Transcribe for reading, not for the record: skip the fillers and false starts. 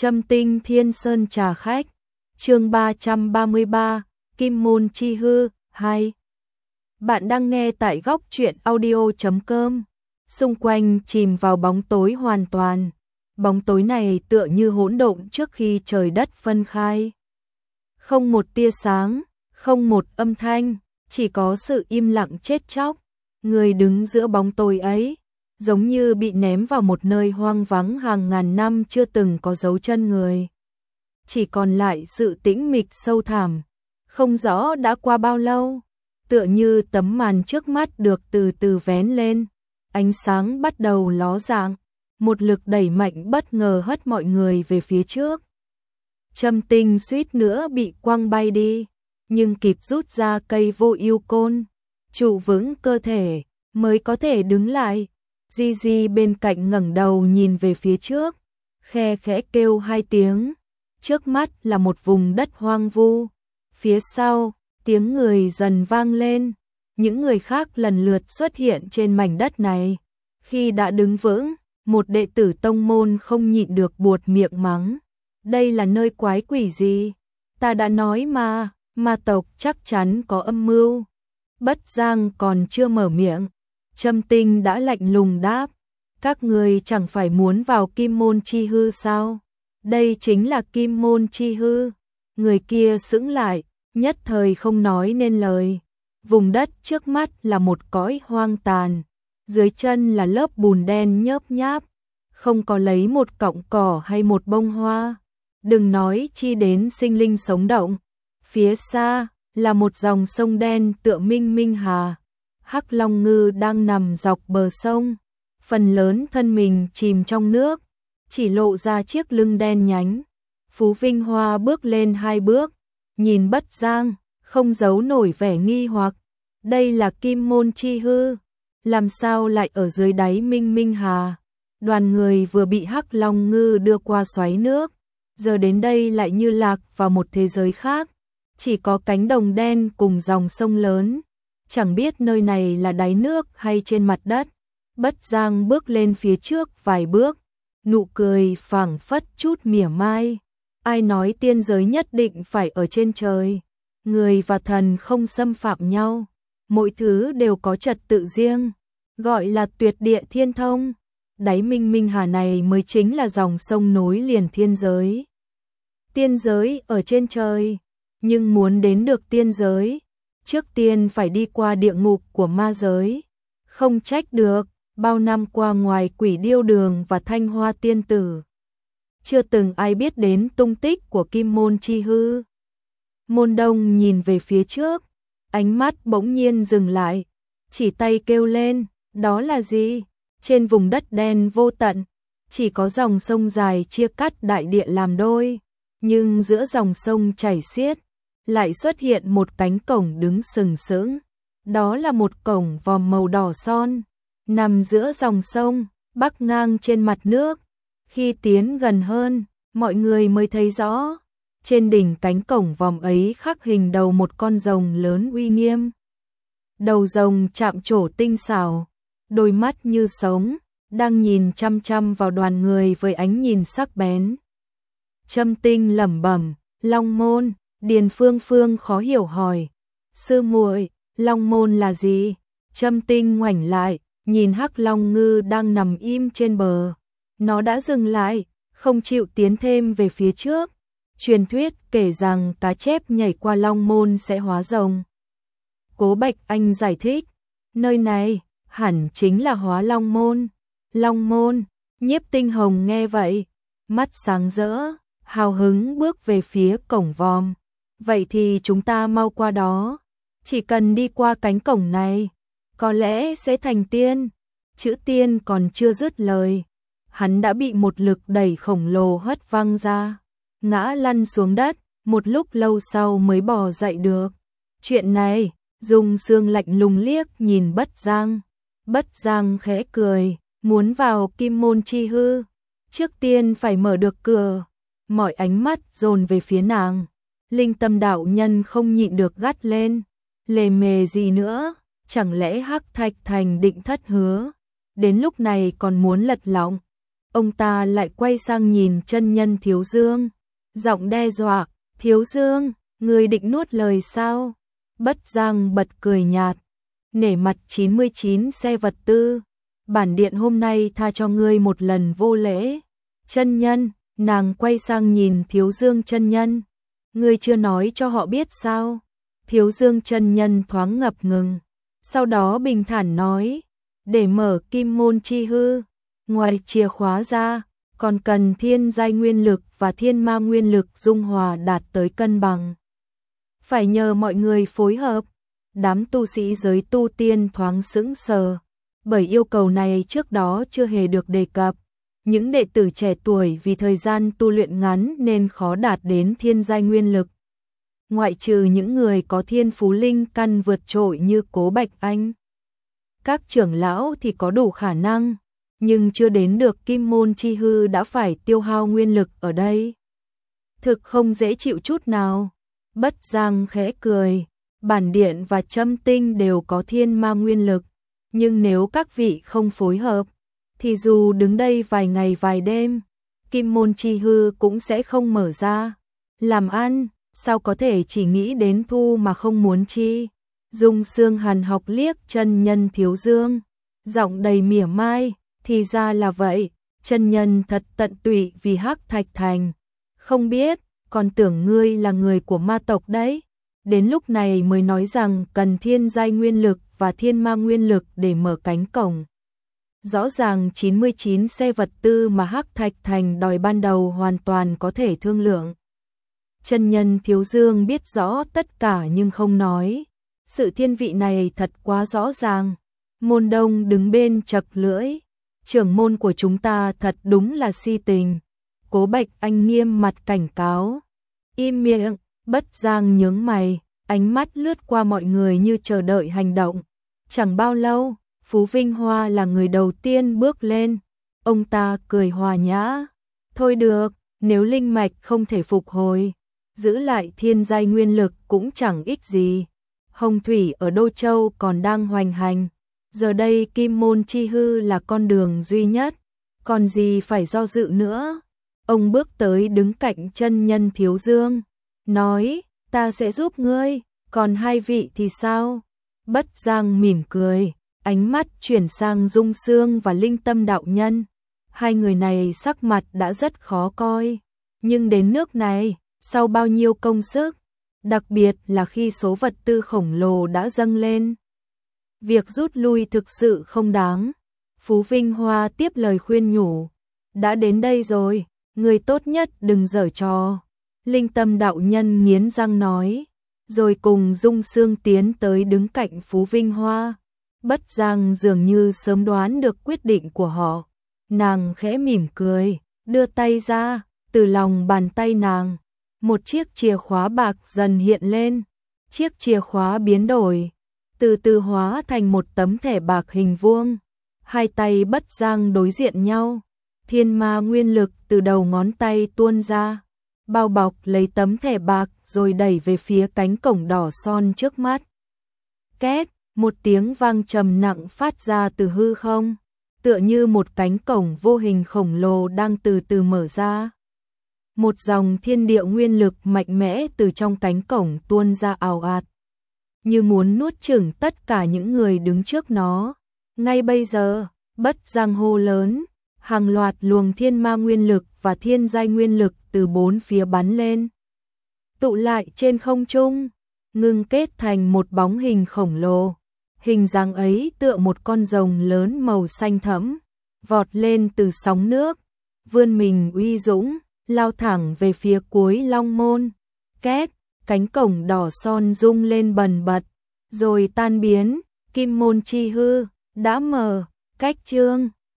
Châm tinh Thiên Sơn trà khách, chương 333, Kim Môn Chi Hư, 2. Bạn đang nghe tại góc truyện audio.com. Xung quanh chìm vào bóng tối hoàn toàn. Bóng tối này tựa như hỗn độn trước khi trời đất phân khai. Không một tia sáng, không một âm thanh, chỉ có sự im lặng chết chóc. Người đứng giữa bóng tối ấy, giống như bị ném vào một nơi hoang vắng hàng ngàn năm chưa từng có dấu chân người. Chỉ còn lại sự tĩnh mịch sâu thẳm, không rõ đã qua bao lâu, tựa như tấm màn trước mắt được từ từ vén lên, ánh sáng bắt đầu ló dạng, một lực đẩy mạnh bất ngờ hất mọi người về phía trước. Châm tinh suýt nữa bị quăng bay đi, nhưng kịp rút ra cây vô ưu côn, trụ vững cơ thể, mới có thể đứng lại. Di Di bên cạnh ngẩng đầu nhìn về phía trước, khe khẽ kêu hai tiếng. Trước mắt là một vùng đất hoang vu. Phía sau, tiếng người dần vang lên. Những người khác lần lượt xuất hiện trên mảnh đất này. Khi đã đứng vững, một đệ tử tông môn không nhịn được buột miệng mắng. Đây là nơi quái quỷ gì? Ta đã nói mà, ma tộc chắc chắn có âm mưu. Bất Giang còn chưa mở miệng, Châm tinh đã lạnh lùng đáp, các người chẳng phải muốn vào Kim Môn Chi Hư sao? Đây chính là Kim Môn Chi Hư. Người kia sững lại, nhất thời không nói nên lời. Vùng đất trước mắt là một cõi hoang tàn, dưới chân là lớp bùn đen nhớp nháp, không có lấy một cọng cỏ hay một bông hoa, đừng nói chi đến sinh linh sống động. Phía xa là một dòng sông đen tựa Minh Minh Hà. Hắc Long Ngư đang nằm dọc bờ sông, phần lớn thân mình chìm trong nước, chỉ lộ ra chiếc lưng đen nhánh. Phú Vinh Hoa bước lên hai bước, nhìn Bất Giang, không giấu nổi vẻ nghi hoặc. Đây là Kim Môn Chi Hư, làm sao lại ở dưới đáy Minh Minh Hà? Đoàn người vừa bị Hắc Long Ngư đưa qua xoáy nước, giờ đến đây lại như lạc vào một thế giới khác, chỉ có cánh đồng đen cùng dòng sông lớn. Chẳng biết nơi này là đáy nước hay trên mặt đất. Bất Giang bước lên phía trước vài bước, nụ cười phảng phất chút mỉa mai. Ai nói tiên giới nhất định phải ở trên trời? Người và thần không xâm phạm nhau, mỗi thứ đều có trật tự riêng, gọi là tuyệt địa thiên thông. Đáy Minh Minh Hà này mới chính là dòng sông nối liền thiên giới. Tiên giới ở trên trời, nhưng muốn đến được tiên giới, trước tiên phải đi qua địa ngục của ma giới. Không trách được, bao năm qua ngoài Quỷ Điêu Đường và Thanh Hoa Tiên Tử, chưa từng ai biết đến tung tích của Kim Môn Chi Hư. Môn Đông nhìn về phía trước, ánh mắt bỗng nhiên dừng lại, chỉ tay kêu lên, đó là gì? Trên vùng đất đen vô tận, chỉ có dòng sông dài chia cắt đại địa làm đôi, nhưng giữa dòng sông chảy xiết, lại xuất hiện một cánh cổng đứng sừng sững. Đó là một cổng vòm màu đỏ son, nằm giữa dòng sông, bắc ngang trên mặt nước. Khi tiến gần hơn, mọi người mới thấy rõ, trên đỉnh cánh cổng vòm ấy khắc hình đầu một con rồng lớn uy nghiêm. Đầu rồng chạm trổ tinh xảo, đôi mắt như sống, đang nhìn chăm chăm vào đoàn người với ánh nhìn sắc bén. Châm tinh lẩm bẩm, Long Môn. Điền Phương Phương khó hiểu hỏi, sư muội, Long Môn là gì? Châm tinh ngoảnh lại, nhìn Hắc Long Ngư đang nằm im trên bờ. Nó đã dừng lại, không chịu tiến thêm về phía trước. Truyền thuyết kể rằng cá chép nhảy qua Long Môn sẽ hóa rồng. Cố Bạch Anh giải thích, nơi này hẳn chính là hóa Long Môn. Long Môn, Nhiếp Tinh Hồng nghe vậy, mắt sáng rỡ, hào hứng bước về phía cổng vòm. Vậy thì chúng ta mau qua đó, chỉ cần đi qua cánh cổng này, có lẽ sẽ thành tiên. Chữ tiên còn chưa dứt lời, hắn đã bị một lực đẩy khổng lồ hất văng ra, ngã lăn xuống đất, một lúc lâu sau mới bò dậy được. Chuyện này, Dung Sương lạnh lùng liếc nhìn Bất Giang. Bất Giang khẽ cười, muốn vào Kim Môn Chi Hư, trước tiên phải mở được cửa. Mọi ánh mắt dồn về phía nàng. Linh Tâm đạo nhân không nhịn được gắt lên, lề mề gì nữa, chẳng lẽ Hắc Thạch Thành định thất hứa, đến lúc này còn muốn lật lọng. ông ta lại quay sang nhìn chân nhân Thiếu Dương, giọng đe dọa, Thiếu Dương, người định nuốt lời sao? Bất Giang bật cười nhạt, nể mặt 99 xe vật tư, bản điện hôm nay tha cho ngươi một lần vô lễ. Chân nhân, nàng quay sang nhìn Thiếu Dương chân nhân, ngươi chưa nói cho họ biết sao? Thiếu Dương chân nhân thoáng ngập ngừng, sau đó bình thản nói, để mở kim môn chi hư, ngoài chìa khóa ra, còn cần thiên giai nguyên lực và thiên ma nguyên lực dung hòa đạt tới cân bằng. Phải nhờ mọi người phối hợp. Đám tu sĩ giới tu tiên thoáng sững sờ, bởi yêu cầu này trước đó chưa hề được đề cập. Những đệ tử trẻ tuổi vì thời gian tu luyện ngắn nên khó đạt đến thiên giai nguyên lực. Ngoại trừ những người có thiên phú linh căn vượt trội như Cố Bạch Anh. Các trưởng lão thì có đủ khả năng, nhưng chưa đến được kim môn chi hư đã phải tiêu hao nguyên lực ở đây. Thực không dễ chịu chút nào. Bất Giang khẽ cười, bản điện và Trâm Tinh đều có thiên ma nguyên lực, nhưng nếu các vị không phối hợp, thì dù đứng đây vài ngày vài đêm, kim môn chi hư cũng sẽ không mở ra. Làm ăn, sao có thể chỉ nghĩ đến thu mà không muốn chi? Dung Sương Hàn học liếc chân nhân Thiếu Dương, giọng đầy mỉa mai, thì ra là vậy, chân nhân thật tận tụy vì Hắc Thạch Thành. Không biết, còn tưởng ngươi là người của ma tộc đấy. Đến lúc này mới nói rằng cần thiên giai nguyên lực và thiên ma nguyên lực để mở cánh cổng. Rõ ràng 99 xe vật tư mà Hắc Thạch Thành đòi ban đầu hoàn toàn có thể thương lượng. Chân nhân Thiếu Dương biết rõ tất cả nhưng không nói. Sự thiên vị này thật quá rõ ràng. Môn Đông đứng bên chật lưỡi. Trưởng môn của chúng ta thật đúng là si tình. Cố Bạch Anh nghiêm mặt cảnh cáo. Im miệng. Bất Giang nhướng mày, ánh mắt lướt qua mọi người như chờ đợi hành động. Chẳng bao lâu, Phú Vinh Hoa là người đầu tiên bước lên. Ông ta cười hòa nhã. Thôi được, nếu linh mạch không thể phục hồi, giữ lại thiên giai nguyên lực cũng chẳng ích gì. Hồng thủy ở Đô Châu còn đang hoành hành. Giờ đây kim môn chi hư là con đường duy nhất. Còn gì phải do dự nữa. Ông bước tới đứng cạnh chân nhân Thiếu Dương, nói, ta sẽ giúp ngươi, còn hai vị thì sao? Bất Giang mỉm cười, ánh mắt chuyển sang Dung Sương và Linh Tâm đạo nhân. Hai người này sắc mặt đã rất khó coi, nhưng đến nước này, sau bao nhiêu công sức, đặc biệt là khi số vật tư khổng lồ đã dâng lên. Việc rút lui thực sự không đáng. Phú Vinh Hoa tiếp lời khuyên nhủ, đã đến đây rồi, người tốt nhất đừng giở trò. Linh Tâm đạo nhân nghiến răng nói, rồi cùng Dung Sương tiến tới đứng cạnh Phú Vinh Hoa. Bất Giang dường như sớm đoán được quyết định của họ. Nàng khẽ mỉm cười, đưa tay ra, từ lòng bàn tay nàng, một chiếc chìa khóa bạc dần hiện lên. Chiếc chìa khóa biến đổi, từ từ hóa thành một tấm thẻ bạc hình vuông. Hai tay Bất Giang đối diện nhau, thiên ma nguyên lực từ đầu ngón tay tuôn ra, bao bọc lấy tấm thẻ bạc rồi đẩy về phía cánh cổng đỏ son trước mắt. Két, một tiếng vang trầm nặng phát ra từ hư không, tựa như một cánh cổng vô hình khổng lồ đang từ từ mở ra. Một dòng thiên địa nguyên lực mạnh mẽ từ trong cánh cổng tuôn ra ào ạt, như muốn nuốt chửng tất cả những người đứng trước nó. Ngay bây giờ, Bất Giang hô lớn, hàng loạt luồng thiên ma nguyên lực và thiên giai nguyên lực từ bốn phía bắn lên, tụ lại trên không trung, ngưng kết thành một bóng hình khổng lồ. Hình dáng ấy tựa một con rồng lớn màu xanh thẫm, vọt lên từ sóng nước, vươn mình uy dũng, lao thẳng về phía cuối Long Môn. Két, cánh cổng đỏ son rung lên bần bật, rồi tan biến, kim môn chi hư đã mở. Cách chương